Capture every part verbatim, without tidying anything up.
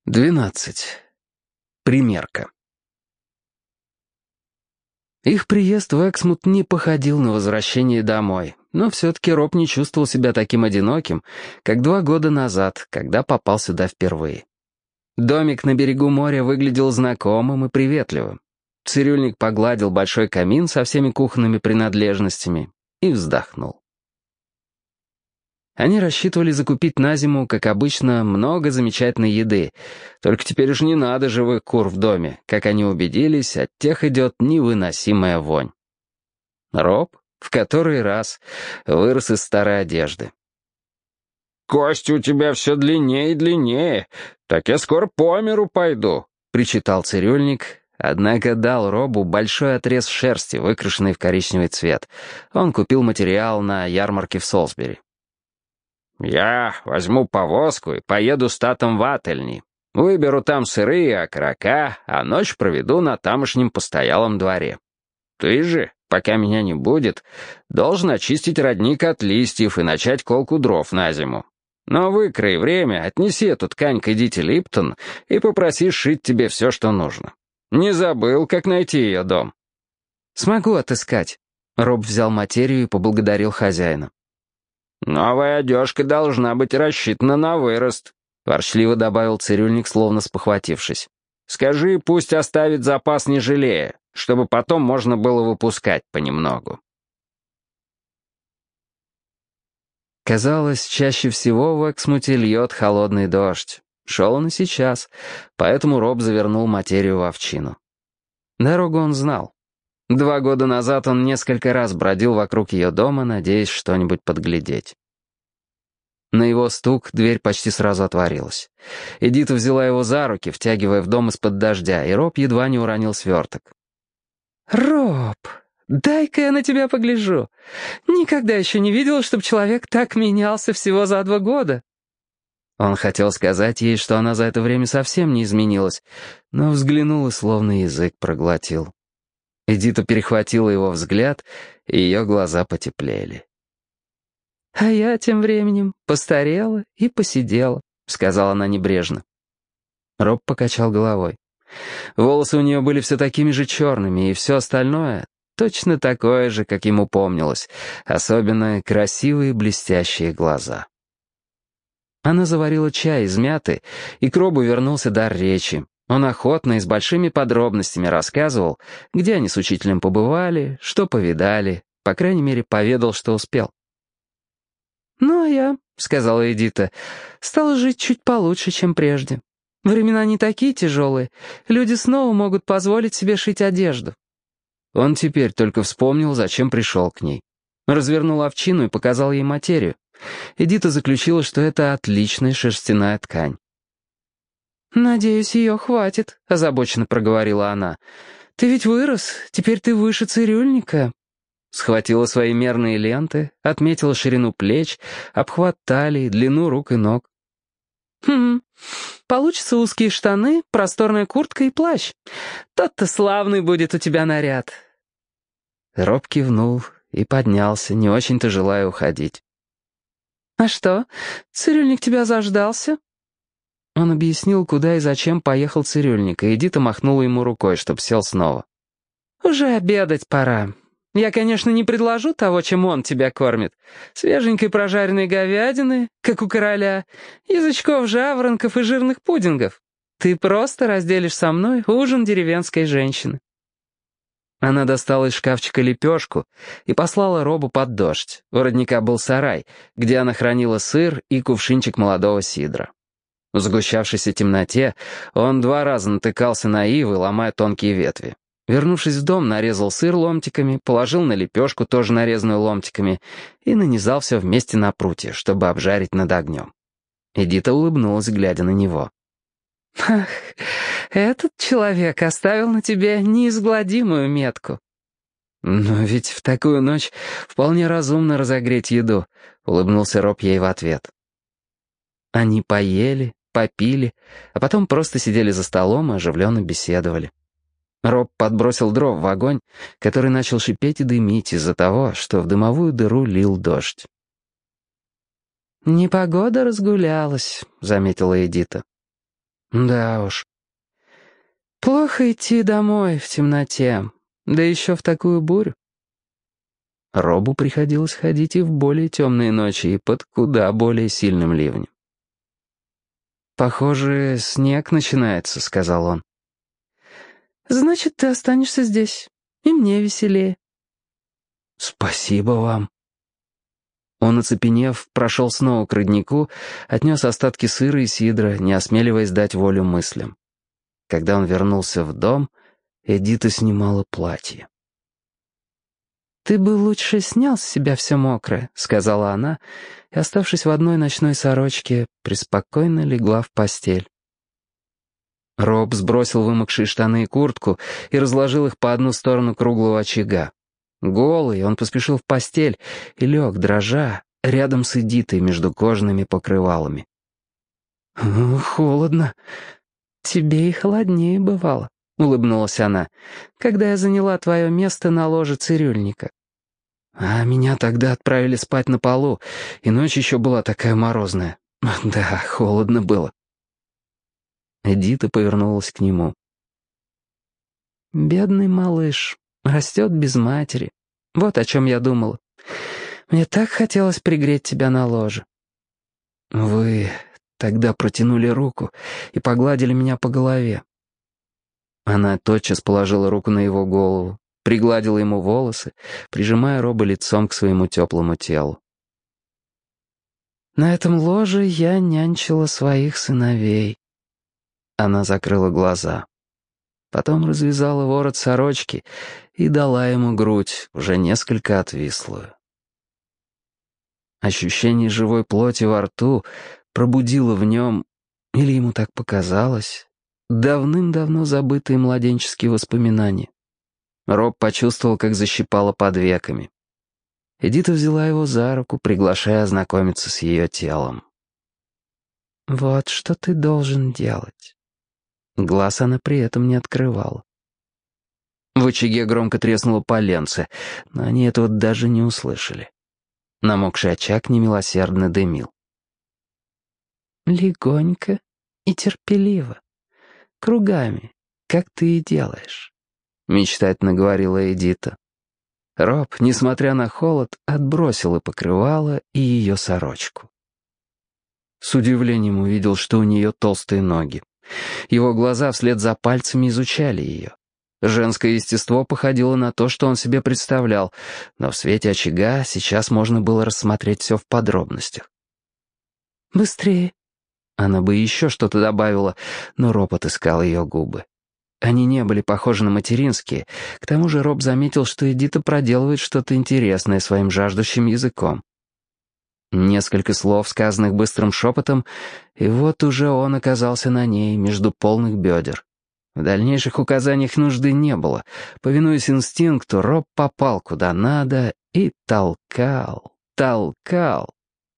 Двенадцать. Примерка. Их приезд в Эксмут не походил на возвращение домой, но все-таки Роб не чувствовал себя таким одиноким, как два года назад, когда попал сюда впервые. Домик на берегу моря выглядел знакомым и приветливым. Цирюльник погладил большой камин со всеми кухонными принадлежностями и вздохнул. Они рассчитывали закупить на зиму, как обычно, много замечательной еды. Только теперь уж не надо живых кур в доме. Как они убедились, от тех идет невыносимая вонь. Роб в который раз вырос из старой одежды. «Кости у тебя все длиннее и длиннее. Так я скоро по миру пойду», — причитал цирюльник, однако дал Робу большой отрез шерсти, выкрашенный в коричневый цвет. Он купил материал на ярмарке в Солсбери. «Я возьму повозку и поеду с татом в Ательни. Выберу там сырые окорока, а ночь проведу на тамошнем постоялом дворе. Ты же, пока меня не будет, должен очистить родник от листьев и начать колку дров на зиму. Но выкрой время, отнеси эту ткань к Эдите Липтон и попроси сшить тебе все, что нужно. Не забыл, как найти ее дом?» «Смогу отыскать». Роб взял материю и поблагодарил хозяина. «Новая одежка должна быть рассчитана на вырост», — ворчливо добавил цирюльник, словно спохватившись. «Скажи, пусть оставит запас не жалея, чтобы потом можно было выпускать понемногу». Казалось, чаще всего в Эксмуте льет холодный дождь. Шел он и сейчас, поэтому Роб завернул материю в овчину. Дорогу он знал. Два года назад он несколько раз бродил вокруг ее дома, надеясь что-нибудь подглядеть. На его стук дверь почти сразу отворилась. Эдита взяла его за руки, втягивая в дом из-под дождя, и Роб едва не уронил сверток. «Роб, дай-ка я на тебя погляжу. Никогда еще не видел, чтобы человек так менялся всего за два года». Он хотел сказать ей, что она за это время совсем не изменилась, но взглянул и словно язык проглотил. Эдита перехватила его взгляд, и ее глаза потеплели. «А я тем временем постарела и посидела», — сказала она небрежно. Роб покачал головой. Волосы у нее были все такими же черными, и все остальное точно такое же, как ему помнилось, особенно красивые блестящие глаза. Она заварила чай из мяты, и к Робу вернулся дар речи. Он охотно и с большими подробностями рассказывал, где они с учителем побывали, что повидали, по крайней мере, поведал, что успел. «Ну, а я», — сказала Эдита, — «стала жить чуть получше, чем прежде. Времена не такие тяжелые, люди снова могут позволить себе шить одежду». Он теперь только вспомнил, зачем пришел к ней. Развернул овчину и показал ей материю. Эдита заключила, что это отличная шерстяная ткань. «Надеюсь, ее хватит», — озабоченно проговорила она. «Ты ведь вырос, теперь ты выше цирюльника». Схватила свои мерные ленты, отметила ширину плеч, обхват талии, длину рук и ног. «Хм, получатся узкие штаны, просторная куртка и плащ. Тот-то славный будет у тебя наряд». Роб кивнул и поднялся, не очень-то желая уходить. «А что, цирюльник тебя заждался?» Он объяснил, куда и зачем поехал цирюльник, и Эдита махнула ему рукой, чтоб сел снова. «Уже обедать пора. Я, конечно, не предложу того, чем он тебя кормит. Свеженькой прожаренной говядины, как у короля, язычков жаворонков и жирных пудингов. Ты просто разделишь со мной ужин деревенской женщины». Она достала из шкафчика лепешку и послала Робу под дождь. У родника был сарай, где она хранила сыр и кувшинчик молодого сидра. В сгущавшейся темноте он два раза натыкался на ивы, ломая тонкие ветви. Вернувшись в дом, нарезал сыр ломтиками, положил на лепешку, тоже нарезанную ломтиками, и нанизал все вместе на прутья, чтобы обжарить над огнем. Эдита улыбнулась, глядя на него. «Ах, этот человек оставил на тебе неизгладимую метку». «Но ведь в такую ночь вполне разумно разогреть еду», — улыбнулся Роб ей в ответ. Они поели, попили, а потом просто сидели за столом и оживленно беседовали. Роб подбросил дров в огонь, который начал шипеть и дымить из-за того, что в дымовую дыру лил дождь. «Непогода разгулялась», — заметила Эдита. Да уж. Плохо идти домой в темноте, да еще в такую бурю. Робу приходилось ходить и в более темные ночи, и под куда более сильным ливнем. «Похоже, снег начинается», — сказал он. «Значит, ты останешься здесь, и мне веселее». «Спасибо вам». Он, оцепенев, прошел снова к роднику, отнес остатки сыра и сидра, не осмеливаясь дать волю мыслям. Когда он вернулся в дом, Эдита снимала платье. «Ты бы лучше снял с себя все мокрое», — сказала она, и, оставшись в одной ночной сорочке, преспокойно легла в постель. Роб сбросил вымокшие штаны и куртку и разложил их по одну сторону круглого очага. Голый, он поспешил в постель и лег, дрожа, рядом с Эдитой между кожаными покрывалами. «Холодно. Тебе и холоднее бывало», — улыбнулась она, «когда я заняла твое место на ложе цирюльника. А меня тогда отправили спать на полу, и ночь еще была такая морозная. Да, холодно было». Эдита повернулась к нему. «Бедный малыш, растет без матери. Вот о чем я думала. Мне так хотелось пригреть тебя на ложе». «Вы тогда протянули руку и погладили меня по голове». Она тотчас положила руку на его голову, пригладила ему волосы, прижимая Роба лицом к своему теплому телу. «На этом ложе я нянчила своих сыновей». Она закрыла глаза. Потом развязала ворот сорочки и дала ему грудь, уже несколько отвислую. Ощущение живой плоти во рту пробудило в нем, или ему так показалось, давным-давно забытые младенческие воспоминания. Роб почувствовал, как защипало под веками. Эдита взяла его за руку, приглашая ознакомиться с ее телом. «Вот что ты должен делать». Глаз она при этом не открывала. В очаге громко треснуло поленце, но они этого даже не услышали. Намокший очаг немилосердно дымил. «Легонько и терпеливо, кругами, как ты и делаешь», — мечтательно говорила Эдита. Роб, несмотря на холод, отбросил и покрывало, и ее сорочку. С удивлением увидел, что у нее толстые ноги. Его глаза вслед за пальцами изучали ее. Женское естество походило на то, что он себе представлял, но в свете очага сейчас можно было рассмотреть все в подробностях. «Быстрее!» Она бы еще что-то добавила, но Роб отыскал ее губы. Они не были похожи на материнские, к тому же Роб заметил, что Эдита проделывает что-то интересное своим жаждущим языком. Несколько слов, сказанных быстрым шепотом, и вот уже он оказался на ней, между полных бедер. В дальнейших указаниях нужды не было. Повинуясь инстинкту, Роб попал куда надо и толкал, толкал.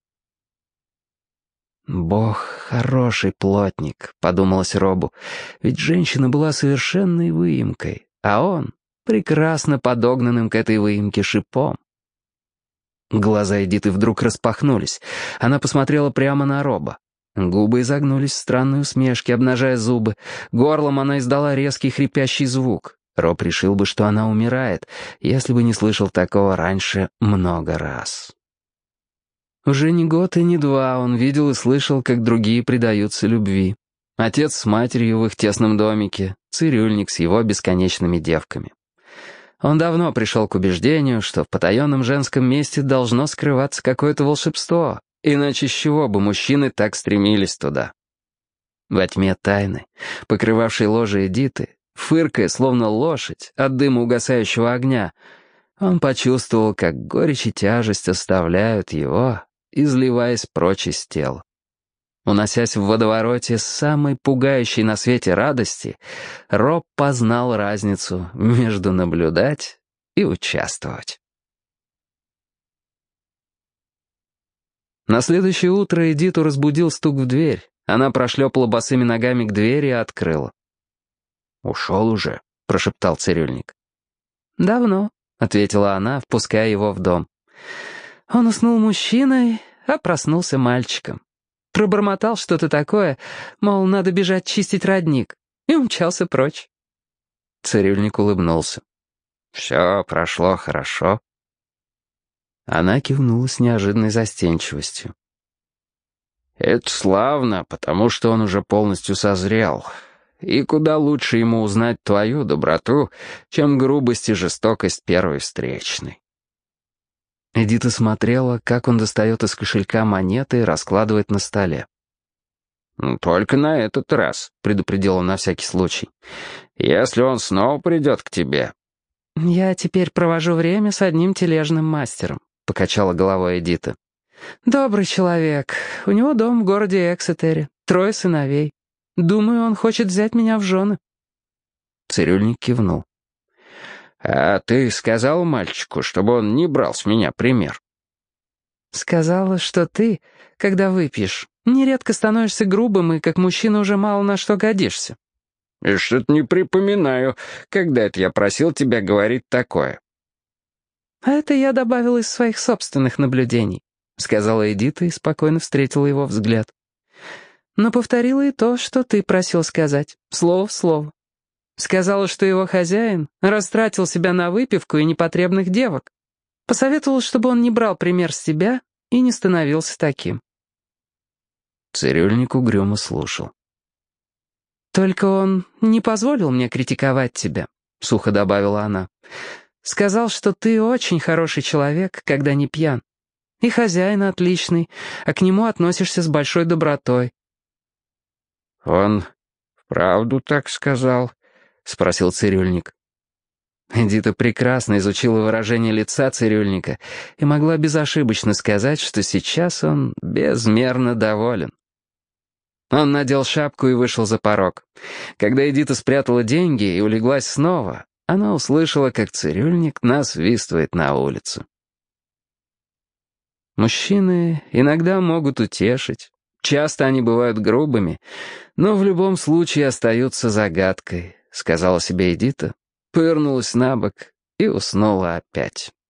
«Бог хороший плотник», — подумалось Робу, ведь женщина была совершенной выемкой, а он — прекрасно подогнанным к этой выемке шипом. Глаза Эдиты вдруг распахнулись. Она посмотрела прямо на Роба. Губы изогнулись в странной усмешке, обнажая зубы. Горлом она издала резкий хрипящий звук. Роб решил бы, что она умирает, если бы не слышал такого раньше много раз. Уже не год и не два он видел и слышал, как другие предаются любви. Отец с матерью в их тесном домике, цирюльник с его бесконечными девками. Он давно пришел к убеждению, что в потаенном женском месте должно скрываться какое-то волшебство, иначе с чего бы мужчины так стремились туда? Во тьме тайны, покрывавшей ложе Эдиты, фыркая, словно лошадь, от дыма угасающего огня, он почувствовал, как горечь и тяжесть оставляют его, изливаясь прочь из тела. Уносясь в водовороте самой пугающей на свете радости, Роб познал разницу между наблюдать и участвовать. На следующее утро Эдиту разбудил стук в дверь. Она прошлепала босыми ногами к двери и открыла. «Ушел уже», — прошептал цирюльник. «Давно», — ответила она, впуская его в дом. «Он уснул мужчиной, а проснулся мальчиком». Пробормотал что-то такое, мол, надо бежать чистить родник, и умчался прочь. Цирюльник улыбнулся. «Все прошло хорошо». Она кивнула с неожиданной застенчивостью. «Это славно, потому что он уже полностью созрел. И куда лучше ему узнать твою доброту, чем грубость и жестокость первой встречной». Эдита смотрела, как он достает из кошелька монеты и раскладывает на столе. «Только на этот раз», — предупредил он на всякий случай. «Если он снова придет к тебе». «Я теперь провожу время с одним тележным мастером», — покачала головой Эдита. «Добрый человек. У него дом в городе Эксетере, трое сыновей. Думаю, он хочет взять меня в жены». Цирюльник кивнул. «А ты сказал мальчику, чтобы он не брал с меня пример?» «Сказала, что ты, когда выпьешь, нередко становишься грубым и как мужчина уже мало на что годишься». «И что-то не припоминаю, когда это я просил тебя говорить такое». «А это я добавил из своих собственных наблюдений», — сказала Эдита и спокойно встретила его взгляд. «Но повторила и то, что ты просил сказать, слово в слово. Сказала, что его хозяин растратил себя на выпивку и непотребных девок. Посоветовал, чтобы он не брал пример с тебя и не становился таким». Цирюльник угрюмо слушал. «Только он не позволил мне критиковать тебя», — сухо добавила она. «Сказал, что ты очень хороший человек, когда не пьян. И хозяин отличный, а к нему относишься с большой добротой». «Он вправду так сказал?» — спросил цирюльник. Эдита прекрасно изучила выражение лица цирюльника и могла безошибочно сказать, что сейчас он безмерно доволен. Он надел шапку и вышел за порог. Когда Эдита спрятала деньги и улеглась снова, она услышала, как цирюльник насвистывает на улицу. Мужчины иногда могут утешить, часто они бывают грубыми, но в любом случае остаются загадкой, сказала себе Эдита, повернулась на бок и уснула опять.